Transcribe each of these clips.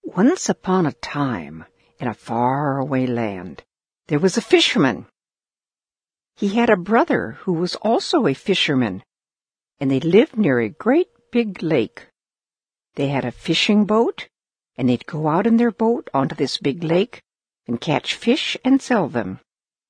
Once upon a time, in a faraway land, there was a fisherman. He had a brother who was also a fisherman, and they lived near a great big lake. They had a fishing boat, and they'd go out in their boat onto this big lake and catch fish and sell them.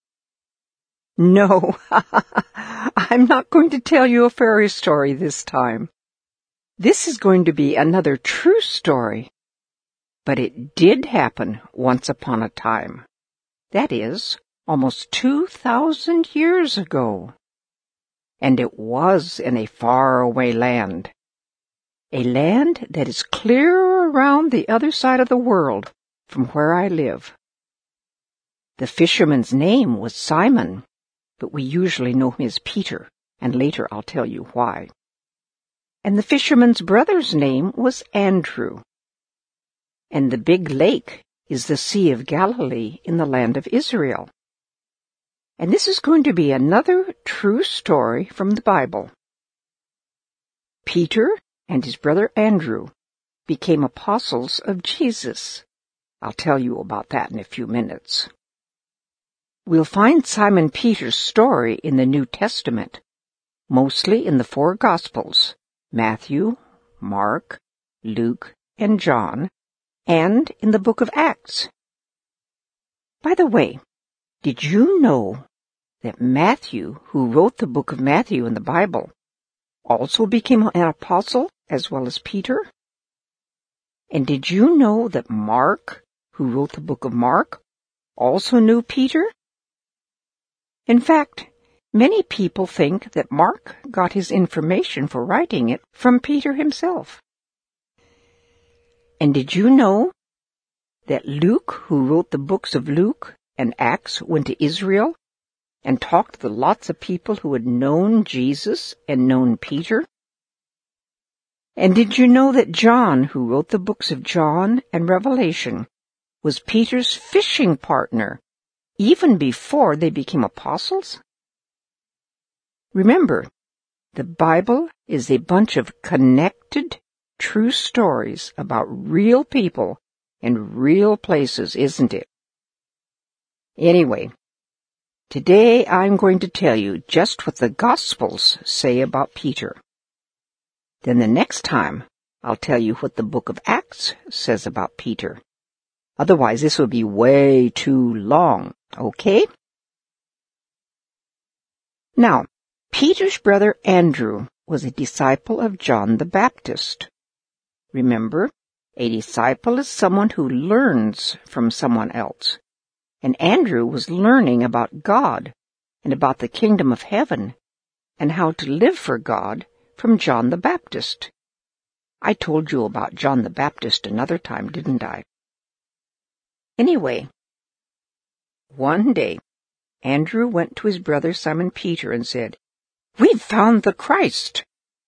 No, I'm not going to tell you a fairy story this time. This is going to be another true story. But it did happen once upon a time. That is, almost 2,000 years ago. And it was in a faraway land. A land that is clear around the other side of the world from where I live. The fisherman's name was Simon, but we usually know him as Peter, and later I'll tell you why. And the fisherman's brother's name was Andrew. And the big lake is the Sea of Galilee in the land of Israel. And this is going to be another true story from the Bible. Peter and his brother Andrew became apostles of Jesus. I'll tell you about that in a few minutes. We'll find Simon Peter's story in the New Testament, mostly in the 4 Gospels, Matthew, Mark, Luke, and John, and in the book of Acts. By the way, did you know that Matthew, who wrote the book of Matthew in the Bible, also became an apostle as well as Peter? And did you know that Mark, who wrote the book of Mark, also knew Peter? In fact, many people think that Mark got his information for writing it from Peter himself. And did you know that Luke, who wrote the books of Luke and Acts, went to Israel and talked to lots of people who had known Jesus and known Peter? And did you know that John, who wrote the books of John and Revelation, was Peter's fishing partner even before they became apostles? Remember, the Bible is a bunch of connected, true stories about real people and real places, isn't it? Anyway, today I'm going to tell you just what the Gospels say about Peter. Then the next time, I'll tell you what the book of Acts says about Peter. Otherwise, this will be way too long, okay? Now, Peter's brother Andrew was a disciple of John the Baptist. Remember, a disciple is someone who learns from someone else. And Andrew was learning about God and about the kingdom of heaven and how to live for God from John the Baptist. I told you about John the Baptist another time, didn't I? Anyway, one day, Andrew went to his brother Simon Peter and said, "We've found the Christ."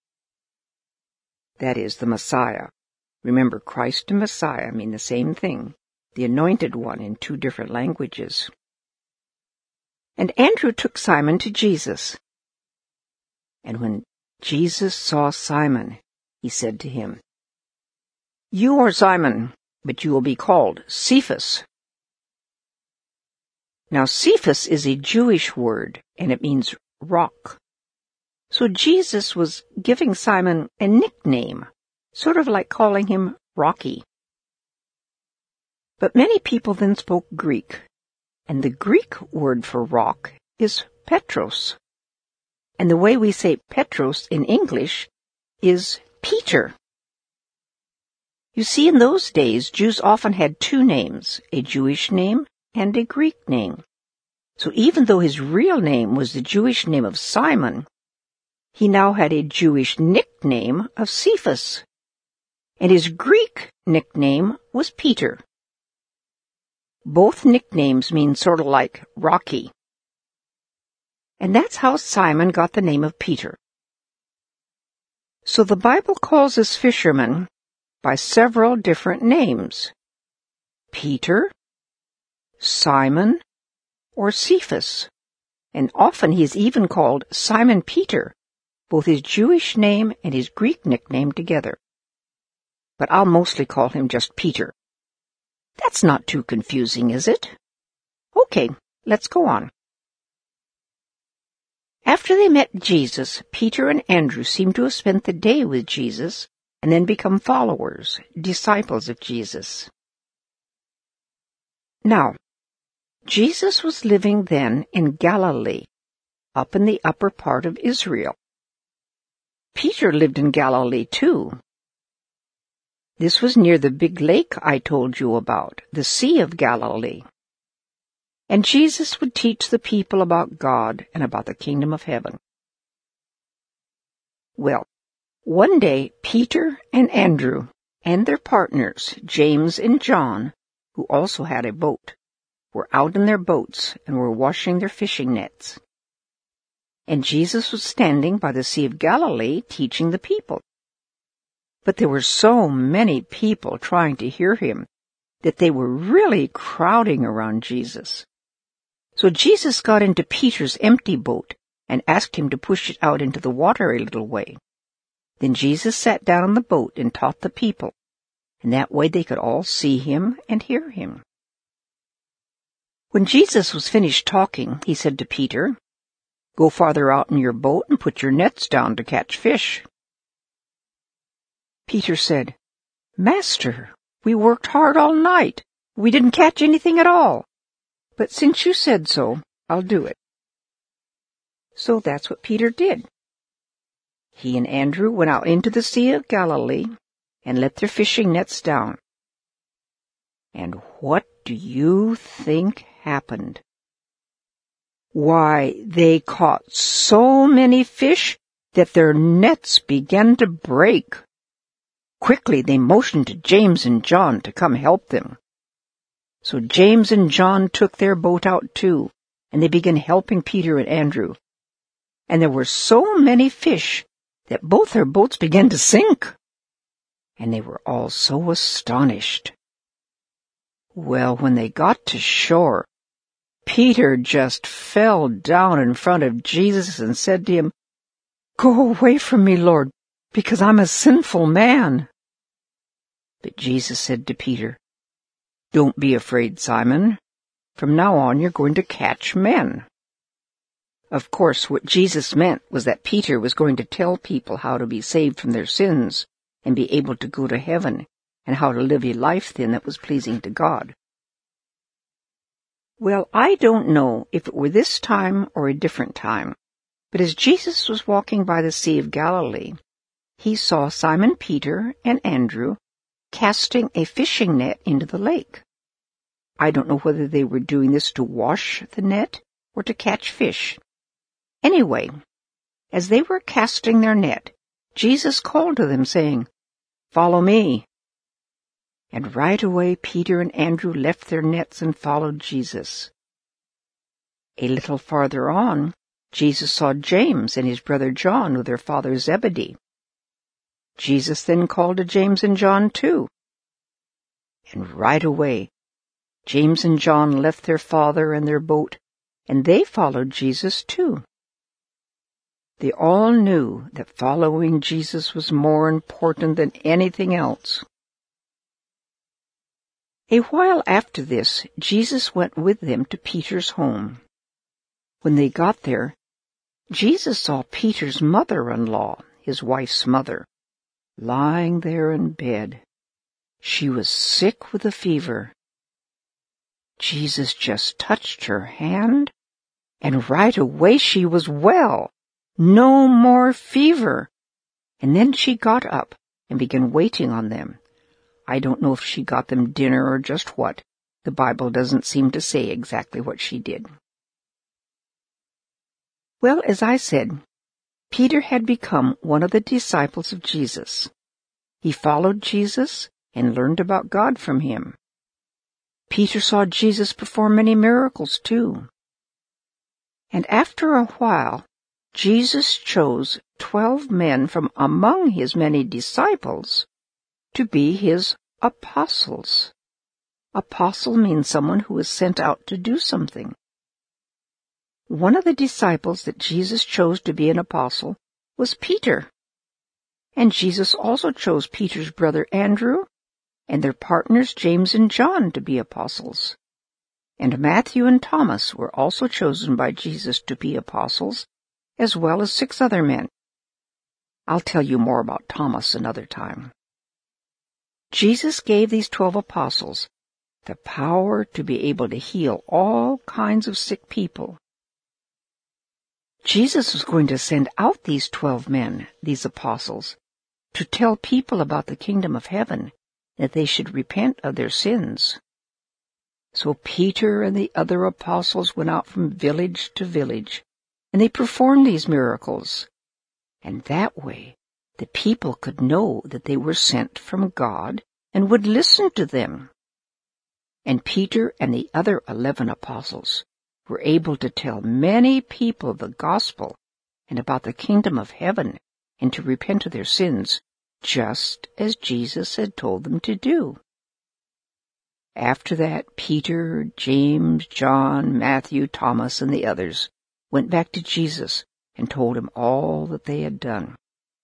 That is, the Messiah. Remember, Christ and Messiah mean the same thing, the anointed one in 2 different languages. And Andrew took Simon to Jesus. And when Jesus saw Simon, he said to him, "You are Simon, but you will be called Cephas." Now, Cephas is a Jewish word, and it means rock. So Jesus was giving Simon a nickname, sort of like calling him Rocky. But many people then spoke Greek, and the Greek word for rock is Petros. And the way we say Petros in English is Peter. You see, in those days, Jews often had 2 names, a Jewish name and a Greek name. So even though his real name was the Jewish name of Simon, he now had a Jewish nickname of Cephas. And his Greek nickname was Peter. Both nicknames mean sort of like Rocky. And that's how Simon got the name of Peter. So the Bible calls this fisherman by several different names: Peter, Simon, or Cephas. And often he is even called Simon Peter, both his Jewish name and his Greek nickname together. But I'll mostly call him just Peter, That's not too confusing, is it? Okay, let's go on. After they met Jesus, Peter and Andrew seemed to have spent the day with Jesus and then become followers, disciples of Jesus. Now, Jesus was living then in Galilee, up in the upper part of Israel. Peter lived in Galilee too. This was near the big lake I told you about, the Sea of Galilee. And Jesus would teach the people about God and about the kingdom of heaven. Well, one day Peter and Andrew and their partners, James and John, who also had a boat, were out in their boats and were washing their fishing nets. And Jesus was standing by the Sea of Galilee teaching the people. But there were so many people trying to hear him that they were really crowding around Jesus. So Jesus got into Peter's empty boat and asked him to push it out into the water a little way. Then Jesus sat down in the boat and taught the people, and that way they could all see him and hear him. When Jesus was finished talking, he said to Peter, "Go farther out in your boat and put your nets down to catch fish." Peter said, "Master, we worked hard all night. We didn't catch anything at all. But since you said so, I'll do it." So that's what Peter did. He and Andrew went out into the Sea of Galilee and let their fishing nets down. And what do you think happened? Why, they caught so many fish that their nets began to break. Quickly they motioned to James and John to come help them. So James and John took their boat out too, and they began helping Peter and Andrew. And there were so many fish that both their boats began to sink. And they were all so astonished. Well, when they got to shore, Peter just fell down in front of Jesus and said to him, "Go away from me, Lord, because I'm a sinful man." But Jesus said to Peter, "Don't be afraid, Simon. From now on you're going to catch men." Of course, what Jesus meant was that Peter was going to tell people how to be saved from their sins and be able to go to heaven, and how to live a life then that was pleasing to God. Well, I don't know if it were this time or a different time, but as Jesus was walking by the Sea of Galilee, he saw Simon Peter and Andrew casting a fishing net into the lake. I don't know whether they were doing this to wash the net or to catch fish. Anyway, as they were casting their net, Jesus called to them, saying, "Follow me." And right away Peter and Andrew left their nets and followed Jesus. A little farther on, Jesus saw James and his brother John with their father Zebedee. Jesus then called to James and John too. And right away, James and John left their father and their boat, and they followed Jesus too. They all knew that following Jesus was more important than anything else. A while after this, Jesus went with them to Peter's home. When they got there, Jesus saw Peter's mother-in-law, his wife's mother, lying there in bed. She was sick with a fever. Jesus just touched her hand, and right away she was well. No more fever. And then she got up and began waiting on them. I don't know if she got them dinner or just what. The Bible doesn't seem to say exactly what she did. Well, as I said, Peter had become one of the disciples of Jesus. He followed Jesus and learned about God from him. Peter saw Jesus perform many miracles too. And after a while, Jesus chose 12 men from among his many disciples to be his apostles. Apostle means someone who is sent out to do something. One of the disciples that Jesus chose to be an apostle was Peter. And Jesus also chose Peter's brother Andrew and their partners James and John to be apostles. And Matthew and Thomas were also chosen by Jesus to be apostles, as well as 6 other men. I'll tell you more about Thomas another time. Jesus gave these 12 apostles the power to be able to heal all kinds of sick people. Jesus was going to send out these 12 men, these apostles, to tell people about the kingdom of heaven, that they should repent of their sins. So Peter and the other apostles went out from village to village, and they performed these miracles. And that way, the people could know that they were sent from God and would listen to them. And Peter and the other 11 apostles were able to tell many people the gospel and about the kingdom of heaven and to repent of their sins, just as Jesus had told them to do. After that, Peter, James, John, Matthew, Thomas, and the others went back to Jesus and told him all that they had done.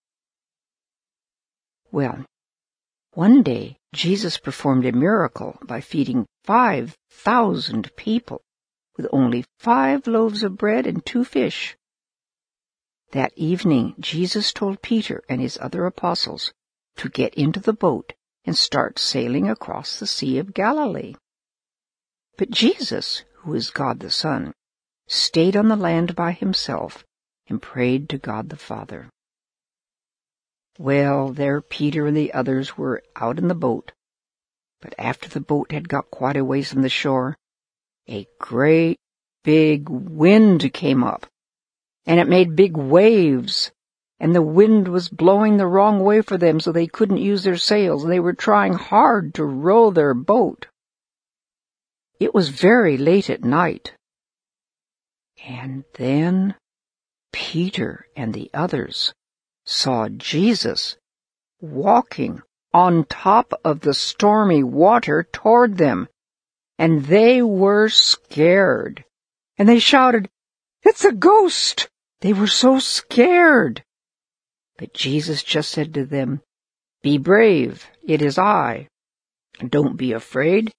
Well, one day Jesus performed a miracle by feeding 5,000 people with only 5 loaves of bread and 2 fish. That evening, Jesus told Peter and his other apostles to get into the boat and start sailing across the Sea of Galilee. But Jesus, who is God the Son, stayed on the land by himself and prayed to God the Father. Well, there Peter and the others were out in the boat, but after the boat had got quite a ways from the shore, a great big wind came up, and it made big waves, and the wind was blowing the wrong way for them, so they couldn't use their sails, and they were trying hard to row their boat. It was very late at night. And then Peter and the others saw Jesus walking on top of the stormy water toward them, and they were scared. And they shouted, "It's a ghost!" They were so scared. But Jesus just said to them, "Be brave, it is I. Don't be afraid."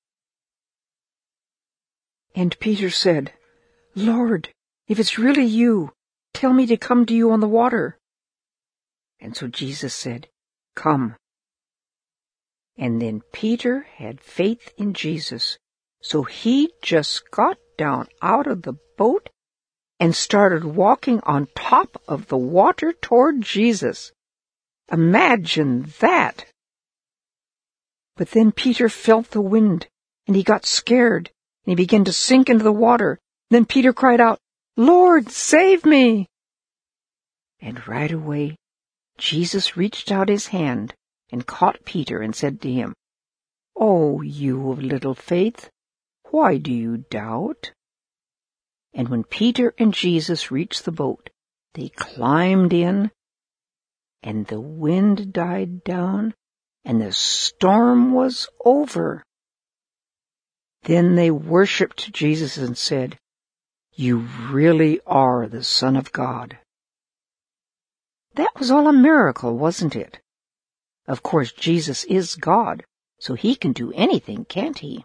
And Peter said, "Lord, if it's really you, tell me to come to you on the water." And so Jesus said, "Come." And then Peter had faith in Jesus, so he just got down out of the boat and started walking on top of the water toward Jesus. Imagine that! But then Peter felt the wind, and he got scared, and he began to sink into the water. Then Peter cried out, "Lord, save me!" And right away, Jesus reached out his hand and caught Peter and said to him, "Oh, you of little faith, why do you doubt?" And when Peter and Jesus reached the boat, they climbed in, and the wind died down, and the storm was over. Then they worshipped Jesus and said, "You really are the Son of God." That was all a miracle, wasn't it? Of course, Jesus is God, so he can do anything, can't he?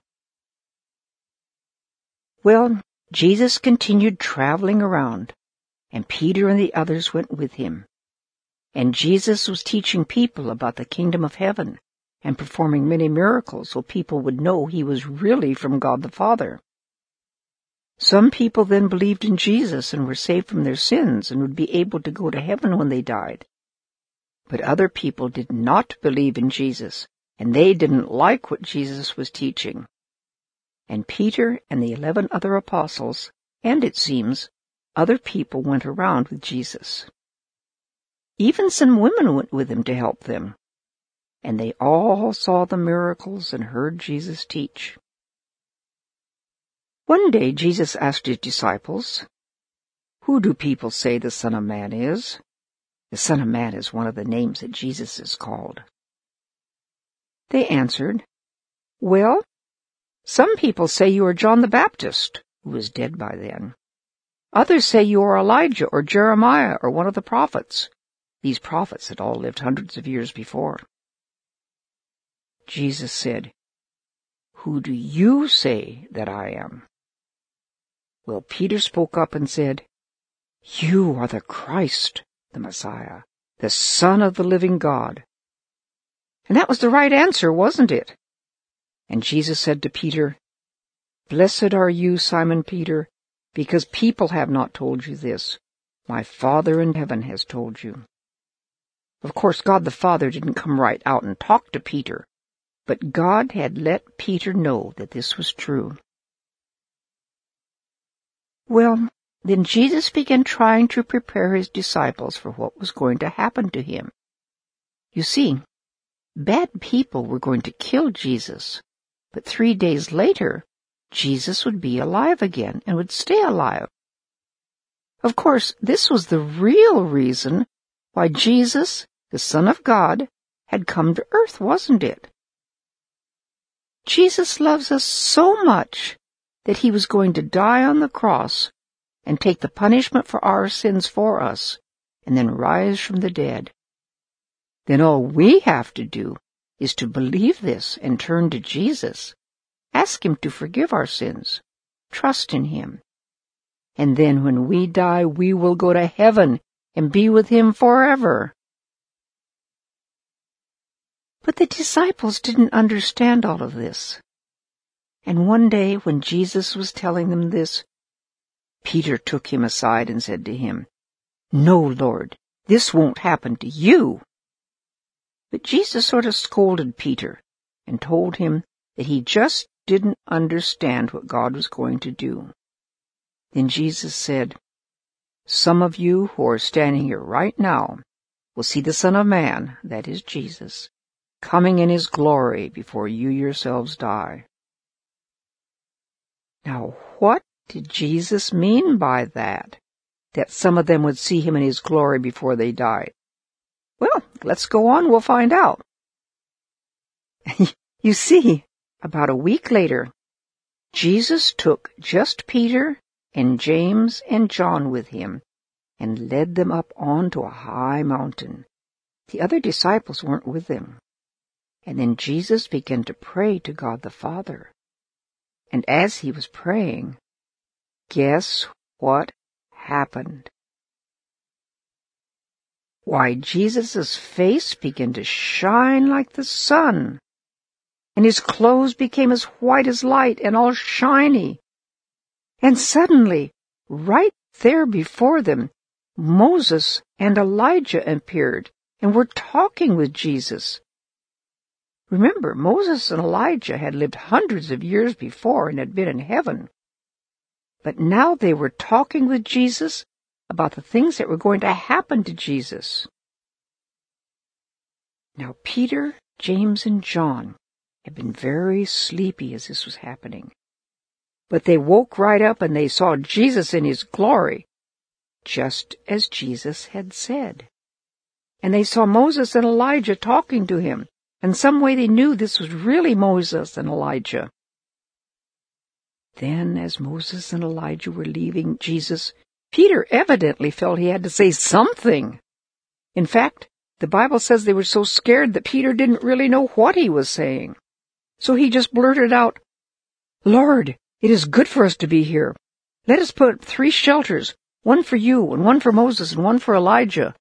Well, Jesus continued traveling around, and Peter and the others went with him. And Jesus was teaching people about the kingdom of heaven and performing many miracles so people would know he was really from God the Father. Some people then believed in Jesus and were saved from their sins and would be able to go to heaven when they died. But other people did not believe in Jesus, and they didn't like what Jesus was teaching. And Peter and the 11 other apostles, and it seems, other people went around with Jesus. Even some women went with him to help them, and they all saw the miracles and heard Jesus teach. One day Jesus asked his disciples, "Who do people say the Son of Man is?" The Son of Man is one of the names that Jesus is called. They answered, "Well, some people say you are John the Baptist, who was dead by then. Others say you are Elijah or Jeremiah or one of the prophets." These prophets had all lived hundreds of years before. Jesus said, "Who do you say that I am?" Well, Peter spoke up and said, "You are the Christ, the Messiah, the Son of the living God." And that was the right answer, wasn't it? And Jesus said to Peter, "Blessed are you, Simon Peter, because people have not told you this. My Father in heaven has told you." Of course, God the Father didn't come right out and talk to Peter, but God had let Peter know that this was true. Well, then Jesus began trying to prepare his disciples for what was going to happen to him. You see, bad people were going to kill Jesus, but 3 days later, Jesus would be alive again and would stay alive. Of course, this was the real reason why Jesus, the Son of God, had come to earth, wasn't it? Jesus loves us so much that he was going to die on the cross and take the punishment for our sins for us, and then rise from the dead. Then all we have to do is to believe this and turn to Jesus. Ask him to forgive our sins. Trust in him. And then when we die, we will go to heaven and be with him forever. But the disciples didn't understand all of this. And one day when Jesus was telling them this, Peter took him aside and said to him, "No, Lord, this won't happen to you." But Jesus sort of scolded Peter and told him that he just didn't understand what God was going to do. Then Jesus said, "Some of you who are standing here right now will see the Son of Man, that is Jesus, coming in his glory before you yourselves die." Now, what did Jesus mean by that? That some of them would see him in his glory before they died? Well, let's go on, we'll find out. You see, about a week later, Jesus took just Peter and James and John with him and led them up onto a high mountain. The other disciples weren't with them. And then Jesus began to pray to God the Father. And as he was praying, guess what happened? Why, Jesus' face began to shine like the sun, and his clothes became as white as light and all shiny. And suddenly, right there before them, Moses and Elijah appeared and were talking with Jesus. Remember, Moses and Elijah had lived hundreds of years before and had been in heaven. But now they were talking with Jesus about the things that were going to happen to Jesus. Now, Peter, James, and John had been very sleepy as this was happening. But they woke right up and they saw Jesus in his glory, just as Jesus had said. And they saw Moses and Elijah talking to him. And some way they knew this was really Moses and Elijah. Then, as Moses and Elijah were leaving Jesus, Peter evidently felt he had to say something. In fact, the Bible says they were so scared that Peter didn't really know what he was saying. So he just blurted out, "Lord, it is good for us to be here. Let us put 3 shelters, one for you, and one for Moses, and one for Elijah."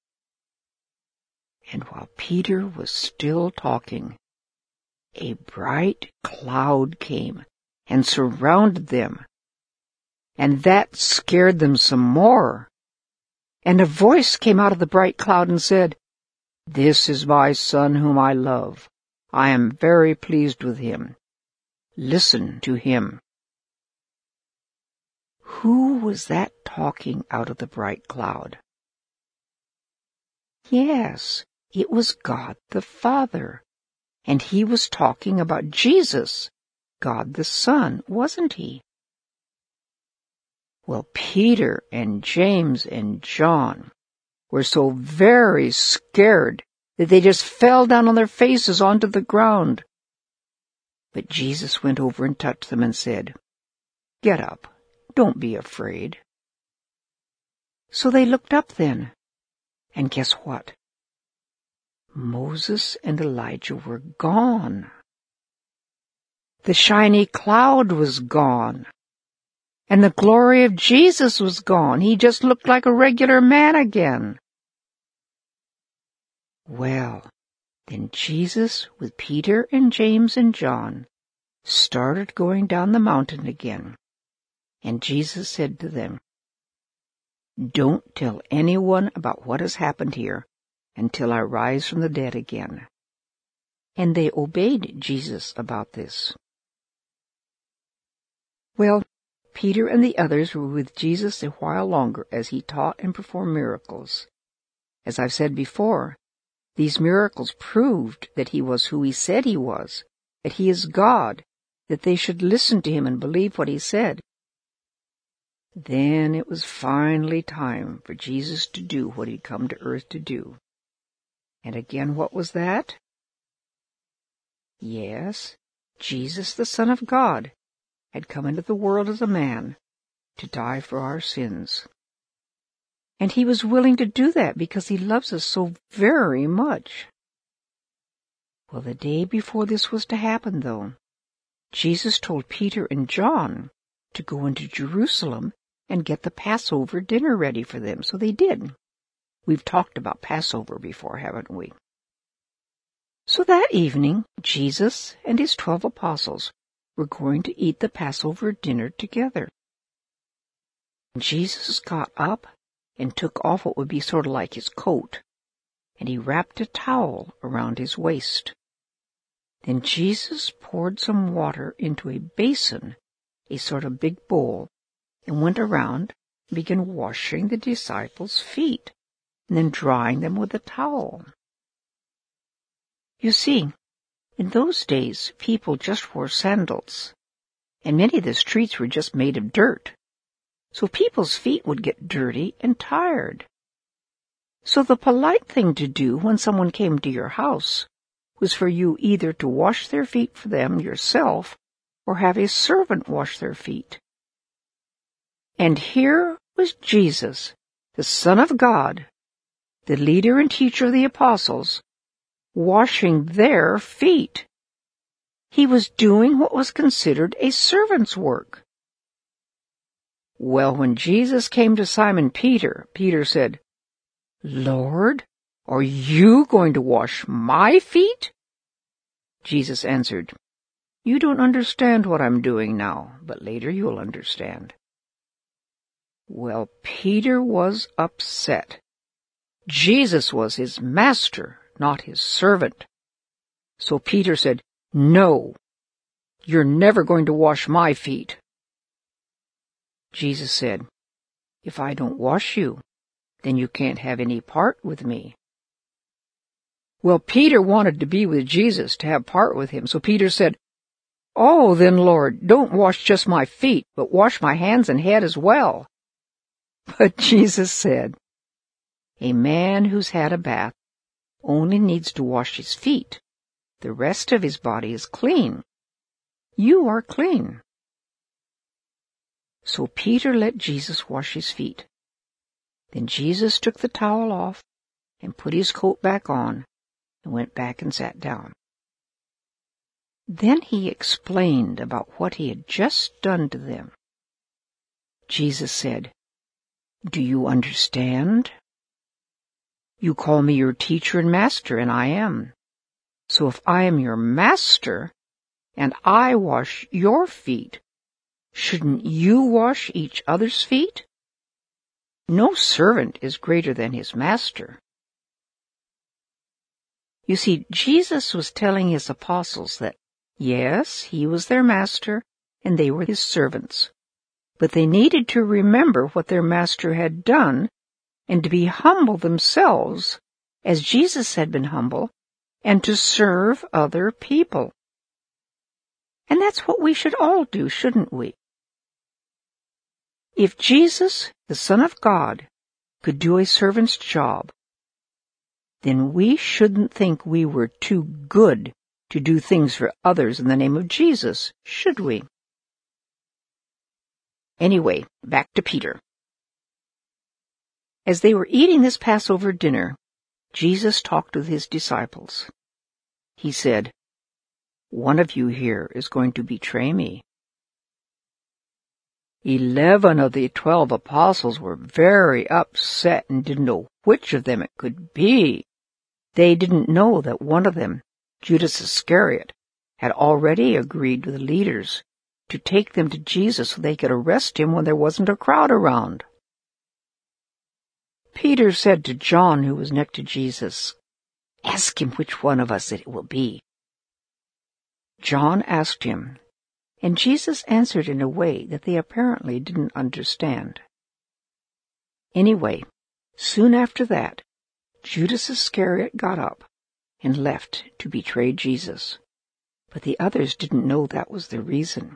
And while Peter was still talking, a bright cloud came and surrounded them, and that scared them some more. And a voice came out of the bright cloud and said, "This is my Son whom I love. I am very pleased with him. Listen to him." Who was that talking out of the bright cloud? Yes, it was God the Father, and he was talking about Jesus, God the Son, wasn't he? Well, Peter and James and John were so very scared that they just fell down on their faces onto the ground. But Jesus went over and touched them and said, "Get up, don't be afraid." So they looked up then, and guess what? Moses and Elijah were gone. The shiny cloud was gone. And the glory of Jesus was gone. He just looked like a regular man again. Well, then Jesus, with Peter and James and John, started going down the mountain again. And Jesus said to them, "Don't tell anyone about what has happened here until I rise from the dead again." And they obeyed Jesus about this. Well, Peter and the others were with Jesus a while longer as he taught and performed miracles. As I've said before, these miracles proved that he was who he said he was, that he is God, that they should listen to him and believe what he said. Then it was finally time for Jesus to do what he'd come to earth to do. And again, what was that? Yes, Jesus, the Son of God, had come into the world as a man to die for our sins. And he was willing to do that because he loves us so very much. Well, the day before this was to happen, though, Jesus told Peter and John to go into Jerusalem and get the Passover dinner ready for them, so they did. We've talked about Passover before, haven't we? So that evening, Jesus and his 12 apostles were going to eat the Passover dinner together. Jesus got up and took off what would be sort of like his coat, and he wrapped a towel around his waist. Then Jesus poured some water into a basin, a sort of big bowl, and went around and began washing the disciples' feet, and then drying them with a towel. You see, in those days, people just wore sandals, and many of the streets were just made of dirt. So people's feet would get dirty and tired. So the polite thing to do when someone came to your house was for you either to wash their feet for them yourself or have a servant wash their feet. And here was Jesus, the Son of God, the leader and teacher of the apostles, washing their feet. He was doing what was considered a servant's work. Well, when Jesus came to Simon Peter, Peter said, "Lord, are you going to wash my feet?" Jesus answered, "You don't understand what I'm doing now, but later you'll understand." Well, Peter was upset. Jesus was his master, not his servant. So Peter said, "No, you're never going to wash my feet." Jesus said, "If I don't wash you, then you can't have any part with me." Well, Peter wanted to be with Jesus, to have part with him, so Peter said, "Oh, then, Lord, don't wash just my feet, but wash my hands and head as well." But Jesus said, "A man who's had a bath only needs to wash his feet. The rest of his body is clean. You are clean." So Peter let Jesus wash his feet. Then Jesus took the towel off and put his coat back on and went back and sat down. Then he explained about what he had just done to them. Jesus said, "Do you understand? You call me your teacher and master, and I am. So if I am your master and I wash your feet, shouldn't you wash each other's feet? No servant is greater than his master." You see, Jesus was telling his apostles that, yes, he was their master and they were his servants, but they needed to remember what their master had done and to be humble themselves, as Jesus had been humble, and to serve other people. And that's what we should all do, shouldn't we? If Jesus, the Son of God, could do a servant's job, then we shouldn't think we were too good to do things for others in the name of Jesus, should we? Anyway, back to Peter. As they were eating this Passover dinner, Jesus talked with his disciples. He said, "One of you here is going to betray me." 11 of the 12 apostles were very upset and didn't know which of them it could be. They didn't know that one of them, Judas Iscariot, had already agreed with the leaders to take them to Jesus so they could arrest him when there wasn't a crowd around. Peter said to John, who was next to Jesus, "Ask him which one of us it will be." John asked him, and Jesus answered in a way that they apparently didn't understand. Anyway, soon after that, Judas Iscariot got up and left to betray Jesus, but the others didn't know that was the reason.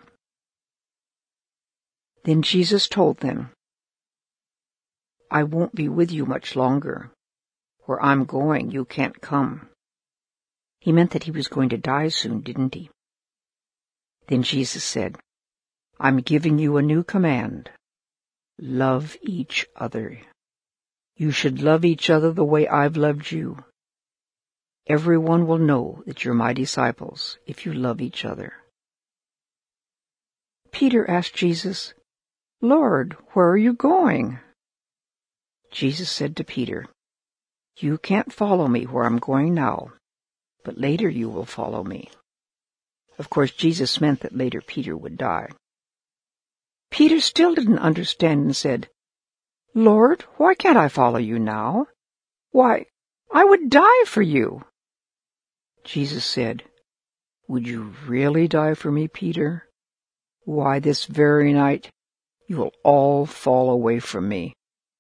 Then Jesus told them, "I won't be with you much longer. Where I'm going, you can't come." He meant that he was going to die soon, didn't he? Then Jesus said, "I'm giving you a new command. Love each other. You should love each other the way I've loved you. Everyone will know that you're my disciples if you love each other." Peter asked Jesus, "Lord, where are you going?" Jesus said to Peter, "You can't follow me where I'm going now, but later you will follow me." Of course, Jesus meant that later Peter would die. Peter still didn't understand and said, "Lord, why can't I follow you now? Why, I would die for you." Jesus said, "Would you really die for me, Peter? Why, this very night you will all fall away from me."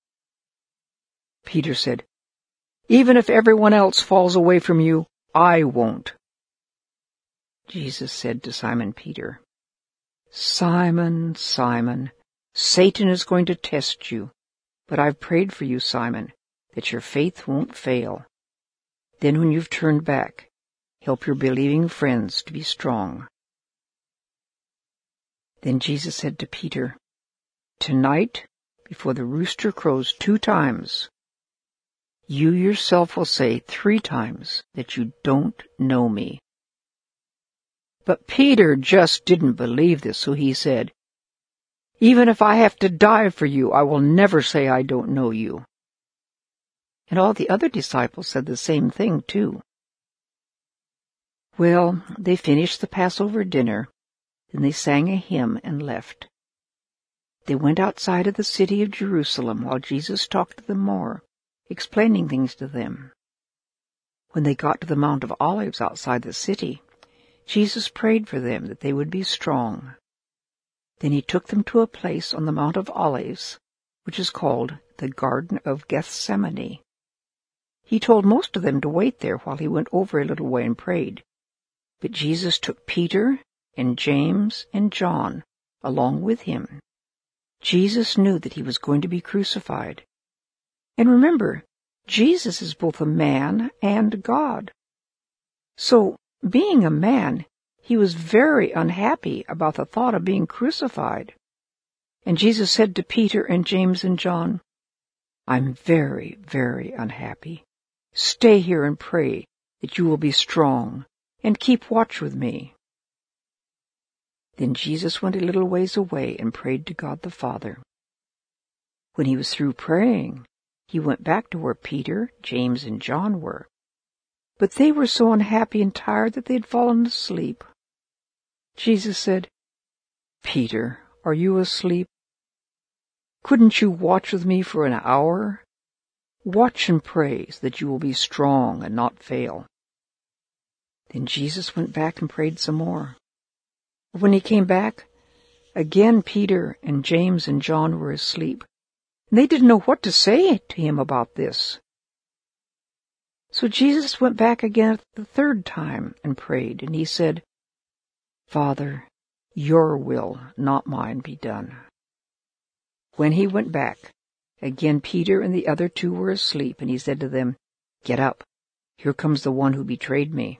Peter said, "Even if everyone else falls away from you, I won't." Jesus said to Simon Peter, "Simon, Simon, Satan is going to test you, but I've prayed for you, Simon, that your faith won't fail. Then when you've turned back, help your believing friends to be strong." Then Jesus said to Peter, "Tonight, before the rooster crows 2 times, you yourself will say 3 times that you don't know me." But Peter just didn't believe this, so he said, "Even if I have to die for you, I will never say I don't know you." And all the other disciples said the same thing, too. Well, they finished the Passover dinner, then they sang a hymn and left. They went outside of the city of Jerusalem while Jesus talked to them more, explaining things to them. When they got to the Mount of Olives outside the city, Jesus prayed for them that they would be strong. Then he took them to a place on the Mount of Olives, which is called the Garden of Gethsemane. He told most of them to wait there while he went over a little way and prayed. But Jesus took Peter and James and John along with him. Jesus knew that he was going to be crucified. And remember, Jesus is both a man and God. So, being a man, he was very unhappy about the thought of being crucified. And Jesus said to Peter and James and John, "I'm very, very unhappy. Stay here and pray that you will be strong, and keep watch with me." Then Jesus went a little ways away and prayed to God the Father. When he was through praying, he went back to where Peter, James, and John were. But they were so unhappy and tired that they had fallen asleep. Jesus said, "Peter, are you asleep? Couldn't you watch with me for an hour? Watch and pray so that you will be strong and not fail." Then Jesus went back and prayed some more. When he came back, again Peter and James and John were asleep. And they didn't know what to say to him about this. So Jesus went back again the 3rd time and prayed, and he said, "Father, your will, not mine, be done." When he went back, again Peter and the other 2 were asleep, and he said to them, "Get up, here comes the one who betrayed me."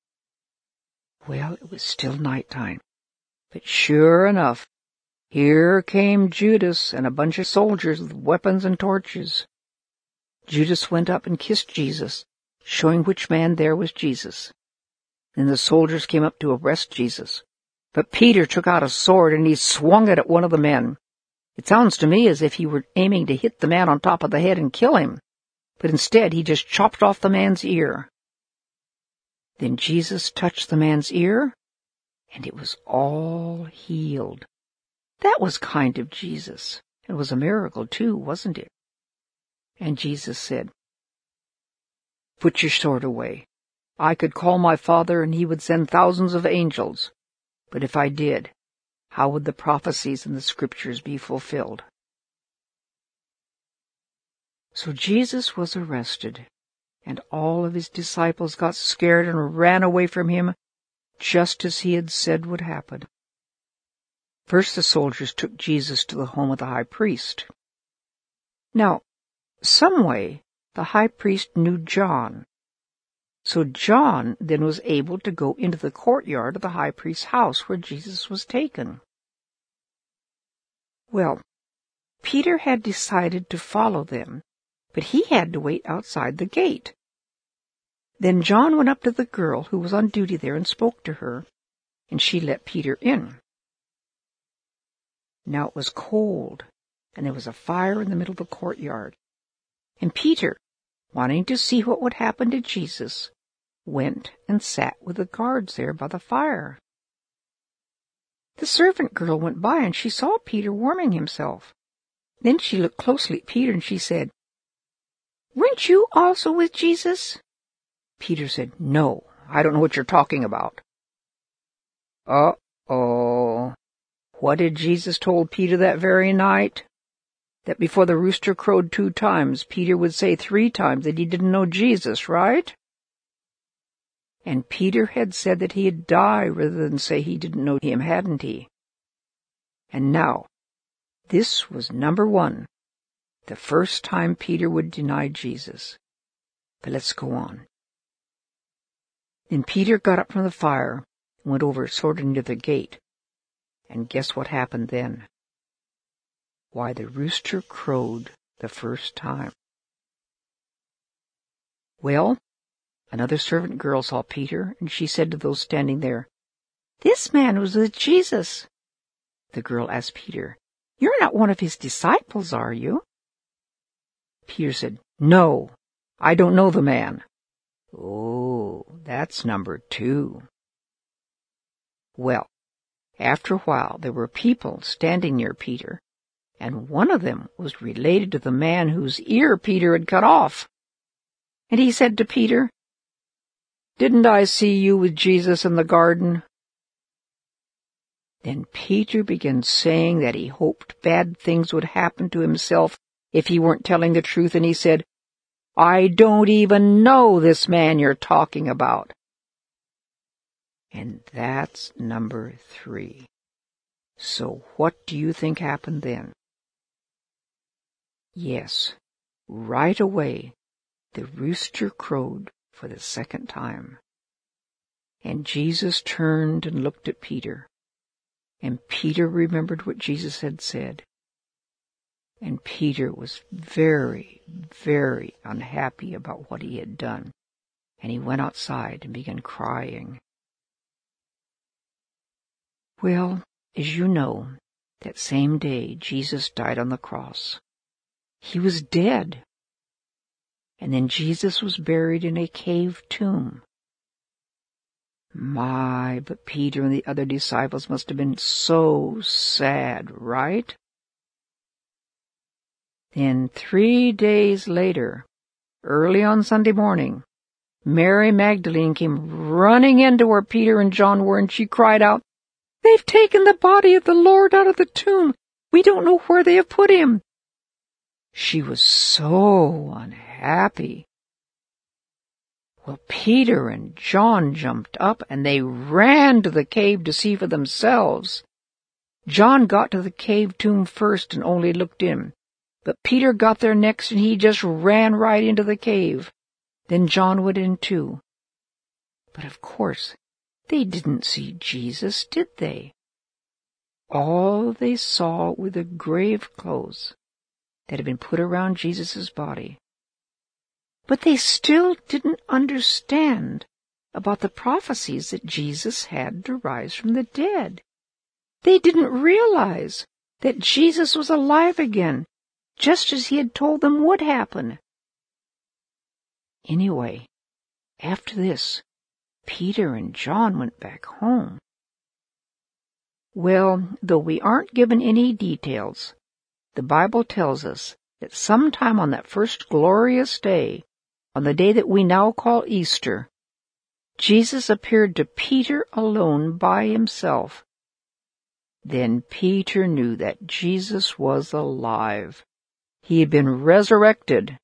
Well, it was still nighttime, but sure enough, here came Judas and a bunch of soldiers with weapons and torches. Judas went up and kissed Jesus, showing which man there was Jesus. Then the soldiers came up to arrest Jesus. But Peter took out a sword and he swung it at one of the men. It sounds to me as if he were aiming to hit the man on top of the head and kill him, but instead he just chopped off the man's ear. Then Jesus touched the man's ear, and it was all healed. That was kind of Jesus. It was a miracle, too, wasn't it? And Jesus said, "Put your sword away. I could call my Father, and he would send thousands of angels. But if I did, how would the prophecies in the Scriptures be fulfilled?" So Jesus was arrested, and all of his disciples got scared and ran away from him, just as he had said would happen. First the soldiers took Jesus to the home of the high priest. Now, some way, the high priest knew John. So John then was able to go into the courtyard of the high priest's house where Jesus was taken. Well, Peter had decided to follow them, but he had to wait outside the gate. Then John went up to the girl who was on duty there and spoke to her, and she let Peter in. Now it was cold, and there was a fire in the middle of the courtyard. And Peter, wanting to see what would happen to Jesus, went and sat with the guards there by the fire. The servant girl went by, and she saw Peter warming himself. Then she looked closely at Peter, and she said, "Weren't you also with Jesus?" Peter said, "No, I don't know what you're talking about." Uh-oh. What did Jesus told Peter that very night? That before the rooster crowed 2 times, Peter would say 3 times that he didn't know Jesus, right? And Peter had said that he'd die rather than say he didn't know him, hadn't he? And now, this was number 1, the first time Peter would deny Jesus. But let's go on. Then Peter got up from the fire and went over sort of near the gate. And guess what happened then? Why, the rooster crowed the first time. Well, another servant girl saw Peter, and she said to those standing there, "This man was with Jesus." The girl asked Peter, "You're not one of his disciples, are you?" Peter said, "No, I don't know the man." Oh, that's number 2. Well, after a while there were people standing near Peter, and one of them was related to the man whose ear Peter had cut off. And he said to Peter, "Didn't I see you with Jesus in the garden?" Then Peter began saying that he hoped bad things would happen to himself if he weren't telling the truth, and he said, "I don't even know this man you're talking about." And that's number 3. So what do you think happened then? Yes, right away, the rooster crowed for the second time. And Jesus turned and looked at Peter. And Peter remembered what Jesus had said. And Peter was very, very unhappy about what he had done. And he went outside and began crying. Well, as you know, that same day Jesus died on the cross. He was dead. And then Jesus was buried in a cave tomb. My, but Peter and the other disciples must have been so sad, right? Then 3 days later, early on Sunday morning, Mary Magdalene came running into where Peter and John were, and she cried out, "They've taken the body of the Lord out of the tomb. We don't know where they have put him." She was so unhappy. Well, Peter and John jumped up, and they ran to the cave to see for themselves. John got to the cave tomb first and only looked in. But Peter got there next, and he just ran right into the cave. Then John went in too. But of course, they didn't see Jesus, did they? All they saw were the grave clothes that had been put around Jesus' body. But they still didn't understand about the prophecies that Jesus had to rise from the dead. They didn't realize that Jesus was alive again, just as he had told them would happen. Anyway, after this, Peter and John went back home. Well, though we aren't given any details, the Bible tells us that sometime on that first glorious day, on the day that we now call Easter, Jesus appeared to Peter alone by himself. Then Peter knew that Jesus was alive. He had been resurrected.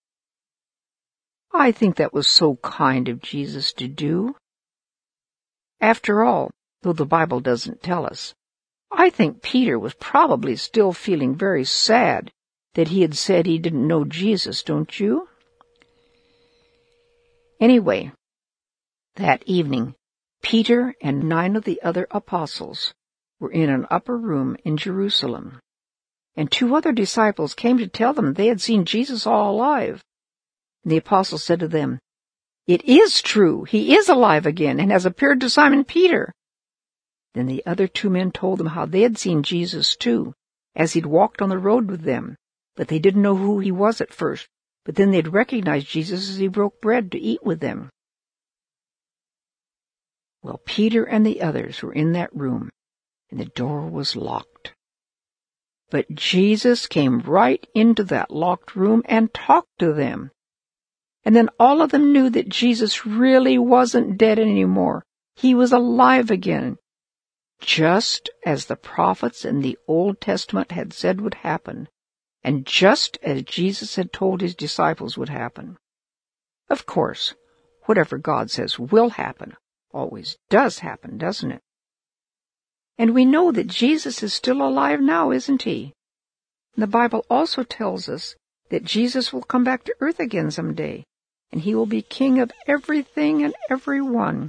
I think that was so kind of Jesus to do. After all, though the Bible doesn't tell us, I think Peter was probably still feeling very sad that he had said he didn't know Jesus, don't you? Anyway, that evening, Peter and 9 of the other apostles were in an upper room in Jerusalem, and 2 other disciples came to tell them they had seen Jesus all alive. And the apostles said to them, "It is true, he is alive again and has appeared to Simon Peter." Then the other 2 men told them how they had seen Jesus too, as he'd walked on the road with them, but they didn't know who he was at first. But then they'd recognized Jesus as he broke bread to eat with them. Well, Peter and the others were in that room, and the door was locked. But Jesus came right into that locked room and talked to them. And then all of them knew that Jesus really wasn't dead anymore. He was alive again, just as the prophets in the Old Testament had said would happen, and just as Jesus had told his disciples would happen. Of course, whatever God says will happen always does happen, doesn't it? And we know that Jesus is still alive now, isn't he? And the Bible also tells us that Jesus will come back to earth again someday, and he will be king of everything and everyone.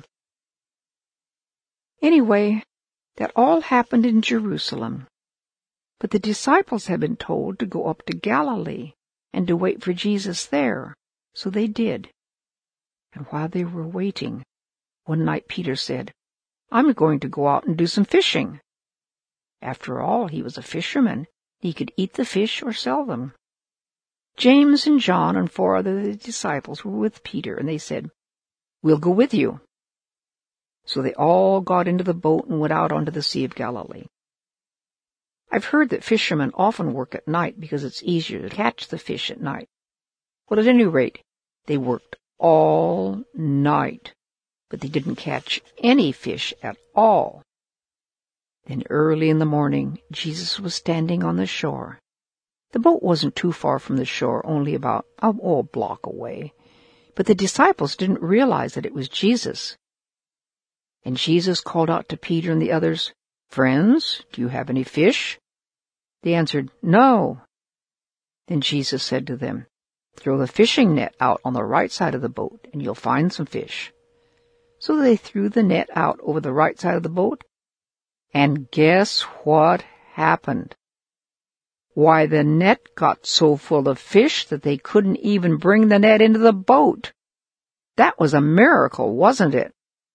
Anyway, that all happened in Jerusalem. But the disciples had been told to go up to Galilee and to wait for Jesus there, so they did. And while they were waiting, one night Peter said, "I'm going to go out and do some fishing." After all, he was a fisherman. He could eat the fish or sell them. James and John and 4 other disciples were with Peter, and they said, "We'll go with you." So they all got into the boat and went out onto the Sea of Galilee. I've heard that fishermen often work at night because it's easier to catch the fish at night. Well, at any rate, they worked all night, but they didn't catch any fish at all. Then early in the morning, Jesus was standing on the shore. The boat wasn't too far from the shore, only about a block away. But the disciples didn't realize that it was Jesus. And Jesus called out to Peter and the others, "Friends, do you have any fish?" They answered, "No." Then Jesus said to them, "Throw the fishing net out on the right side of the boat, and you'll find some fish." So they threw the net out over the right side of the boat, and guess what happened? Why, the net got so full of fish that they couldn't even bring the net into the boat. That was a miracle, wasn't it?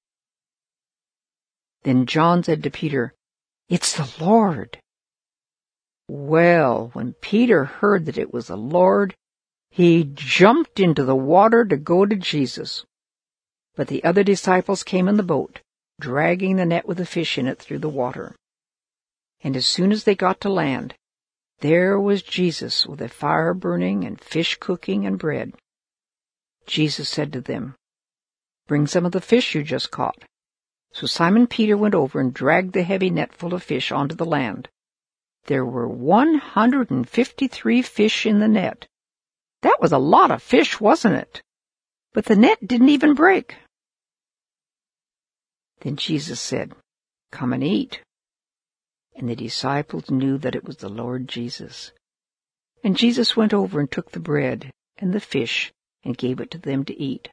Then John said to Peter, "It's the Lord." Well, when Peter heard that it was the Lord, he jumped into the water to go to Jesus. But the other disciples came in the boat, dragging the net with the fish in it through the water. And as soon as they got to land, there was Jesus with a fire burning and fish cooking and bread. Jesus said to them, "Bring some of the fish you just caught." So Simon Peter went over and dragged the heavy net full of fish onto the land. There were 153 fish in the net. That was a lot of fish, wasn't it? But the net didn't even break. Then Jesus said, "Come and eat." And the disciples knew that it was the Lord Jesus. And Jesus went over and took the bread and the fish and gave it to them to eat.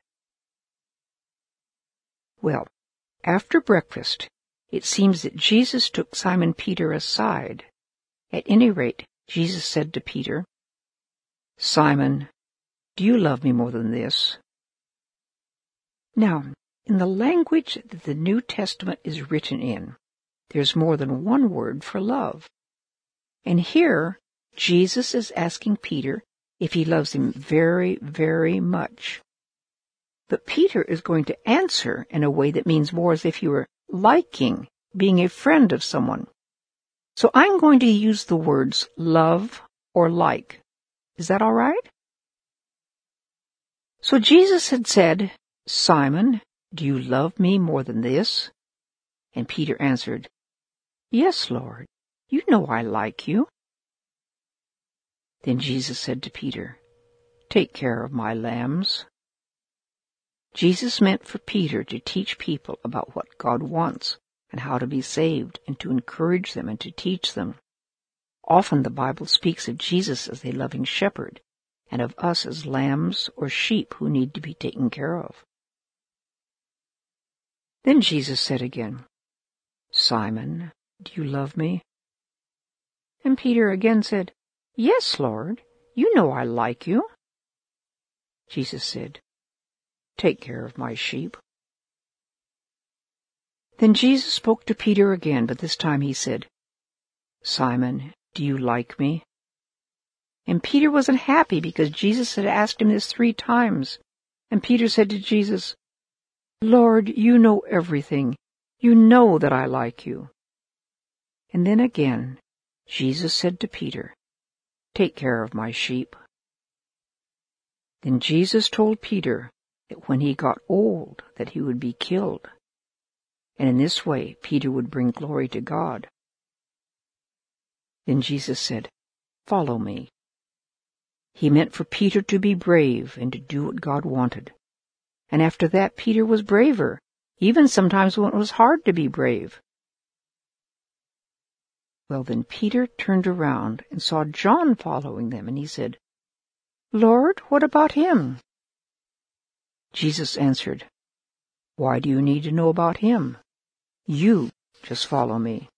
Well, after breakfast, it seems that Jesus took Simon Peter aside. At any rate, Jesus said to Peter, "Simon, do you love me more than this? Now, in the language that the New Testament is written in, there's more than one word for love. And here, Jesus is asking Peter if he loves him very, very much. But Peter is going to answer in a way that means more as if you were liking, being a friend of someone. So I'm going to use the words love or like. Is that all right? So Jesus had said, Simon, do you love me more than this? And Peter answered, Yes, Lord, you know I like you. Then Jesus said to Peter, Take care of my lambs. Jesus meant for Peter to teach people about what God wants and how to be saved, and to encourage them and to teach them. Often the Bible speaks of Jesus as a loving shepherd, and of us as lambs or sheep who need to be taken care of. Then Jesus said again, Simon, do you love me? And Peter again said, Yes, Lord, you know I like you. Jesus said, Take care of my sheep. Then Jesus spoke to Peter again, but this time he said, Simon, do you like me? And Peter wasn't happy because Jesus had asked him this 3 times. And Peter said to Jesus, Lord, you know everything. You know that I like you. And then again, Jesus said to Peter, Take care of my sheep. Then Jesus told Peter that when he got old, that he would be killed. And in this way, Peter would bring glory to God. Then Jesus said, Follow me. He meant for Peter to be brave and to do what God wanted. And after that, Peter was braver, even sometimes when it was hard to be brave. Well, then Peter turned around and saw John following them, and he said, Lord, what about him? Jesus answered, Why do you need to know about him? You just follow me.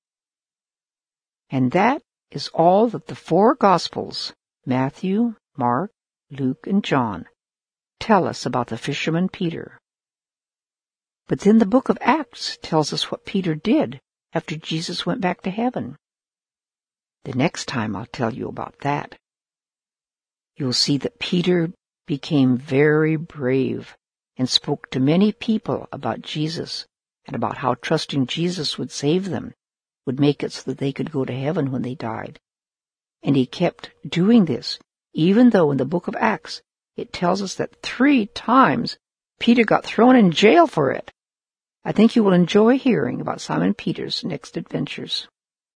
And that is all that the 4 Gospels, Matthew, Mark, Luke, and John, tell us about the fisherman Peter. But then the book of Acts tells us what Peter did after Jesus went back to heaven. The next time I'll tell you about that. You'll see that Peter became very brave and spoke to many people about Jesus and about how trusting Jesus would save them, would make it so that they could go to heaven when they died. And he kept doing this, even though in the book of Acts it tells us that 3 times Peter got thrown in jail for it. I think you will enjoy hearing about Simon Peter's next adventures.